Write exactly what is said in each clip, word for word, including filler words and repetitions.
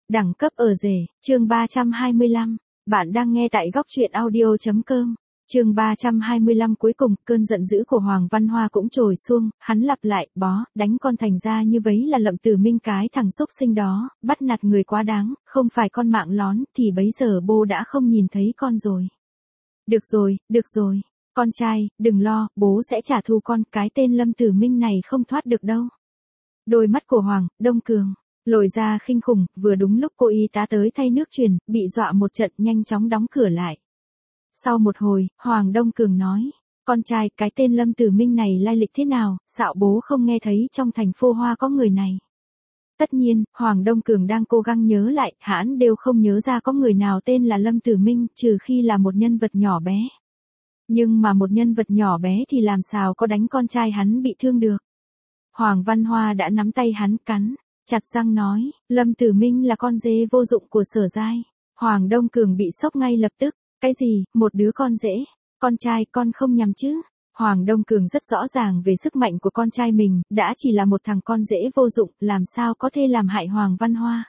Đẳng cấp ở rể, chương ba trăm hai mươi lăm. Bạn đang nghe tại góc truyện audio chấm com. Chương ba trăm hai mươi lăm cuối cùng, cơn giận dữ của Hoàng Văn Hoa cũng trồi xuông, hắn lặp lại, bó, đánh con thành ra như vấy là Lậm Tử Minh cái thằng xúc sinh đó, bắt nạt người quá đáng, không phải con mạng lón, thì bấy giờ bố đã không nhìn thấy con rồi. Được rồi, được rồi, con trai, đừng lo, bố sẽ trả thù con, cái tên Lâm Tử Minh này không thoát được đâu. Đôi mắt của Hoàng Đông Cường lồi ra khinh khủng, vừa đúng lúc cô y tá tới thay nước truyền, bị dọa một trận nhanh chóng đóng cửa lại. Sau một hồi, Hoàng Đông Cường nói, con trai, cái tên Lâm Tử Minh này lai lịch thế nào, xạo bố không nghe thấy trong thành phố Hoa có người này. Tất nhiên, Hoàng Đông Cường đang cố gắng nhớ lại, hãn đều không nhớ ra có người nào tên là Lâm Tử Minh, trừ khi là một nhân vật nhỏ bé. Nhưng mà một nhân vật nhỏ bé thì làm sao có đánh con trai hắn bị thương được. Hoàng Văn Hoa đã nắm tay hắn cắn, chặt răng nói, Lâm Tử Minh là con dê vô dụng của Sở Giai. Hoàng Đông Cường bị sốc ngay lập tức, cái gì, một đứa con dễ, con trai con không nhầm chứ. Hoàng Đông Cường rất rõ ràng về sức mạnh của con trai mình, đã chỉ là một thằng con dễ vô dụng, làm sao có thể làm hại Hoàng Văn Hoa.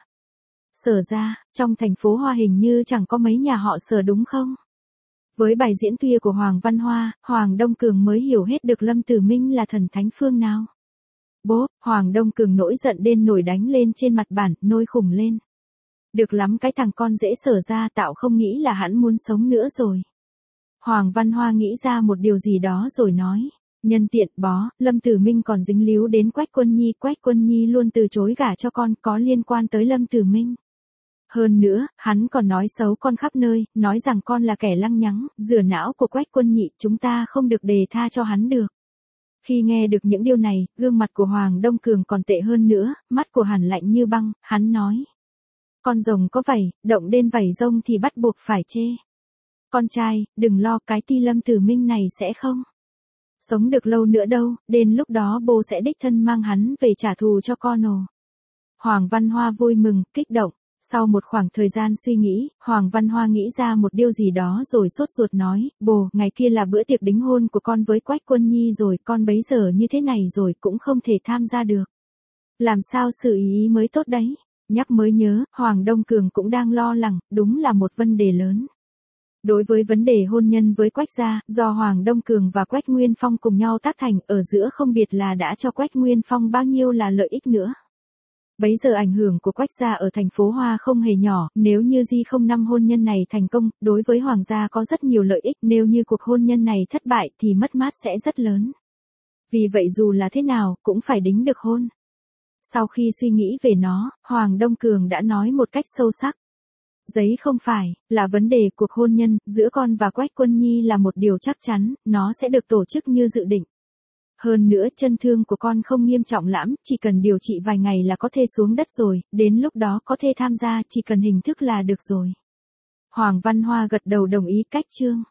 Sở ra, trong thành phố Hoa hình như chẳng có mấy nhà họ Sở đúng không? Với bài diễn tuya của Hoàng Văn Hoa, Hoàng Đông Cường mới hiểu hết được Lâm Tử Minh là thần thánh phương nào. Bố, Hoàng Đông Cường nổi giận đến nổi đánh lên trên mặt bàn, nôi khủng lên. Được lắm, cái thằng con dễ Sở ra, tạo không nghĩ là hắn muốn sống nữa rồi. Hoàng Văn Hoa nghĩ ra một điều gì đó rồi nói, nhân tiện bó, Lâm Tử Minh còn dính líu đến Quách Quân Nhi, Quách Quân Nhi luôn từ chối gả cho con, có liên quan tới Lâm Tử Minh. Hơn nữa, hắn còn nói xấu con khắp nơi, nói rằng con là kẻ lăng nhăng, rửa não của Quách Quân Nhị, chúng ta không được đề tha cho hắn được. Khi nghe được những điều này, gương mặt của Hoàng Đông Cường còn tệ hơn nữa, mắt của hắn lạnh như băng, hắn nói. Con rồng có vảy, động đến vảy rông thì bắt buộc phải chê. Con trai, đừng lo, cái ti Lâm Tử Minh này sẽ không sống được lâu nữa đâu, đến lúc đó bố sẽ đích thân mang hắn về trả thù cho con ồ. Hoàng Văn Hoa vui mừng, kích động. Sau một khoảng thời gian suy nghĩ, Hoàng Văn Hoa nghĩ ra một điều gì đó rồi sốt ruột nói, bố, ngày kia là bữa tiệc đính hôn của con với Quách Quân Nhi rồi, con bấy giờ như thế này rồi cũng không thể tham gia được. Làm sao xử ý mới tốt đấy? Nhắc mới nhớ, Hoàng Đông Cường cũng đang lo lắng, đúng là một vấn đề lớn. Đối với vấn đề hôn nhân với Quách gia, do Hoàng Đông Cường và Quách Nguyên Phong cùng nhau tác thành, ở giữa không biết là đã cho Quách Nguyên Phong bao nhiêu là lợi ích nữa. Bấy giờ ảnh hưởng của Quách gia ở thành phố Hoa không hề nhỏ, nếu như Di không năm hôn nhân này thành công, đối với Hoàng gia có rất nhiều lợi ích, nếu như cuộc hôn nhân này thất bại thì mất mát sẽ rất lớn. Vì vậy dù là thế nào, cũng phải đính được hôn. Sau khi suy nghĩ về nó, Hoàng Đông Cường đã nói một cách sâu sắc. Giấy không phải, là vấn đề cuộc hôn nhân, giữa con và Quách Quân Nhi là một điều chắc chắn, nó sẽ được tổ chức như dự định. Hơn nữa, chân thương của con không nghiêm trọng lắm, chỉ cần điều trị vài ngày là có thể xuống đất rồi, đến lúc đó có thể tham gia, chỉ cần hình thức là được rồi. Hoàng Văn Hoa gật đầu đồng ý cách chương.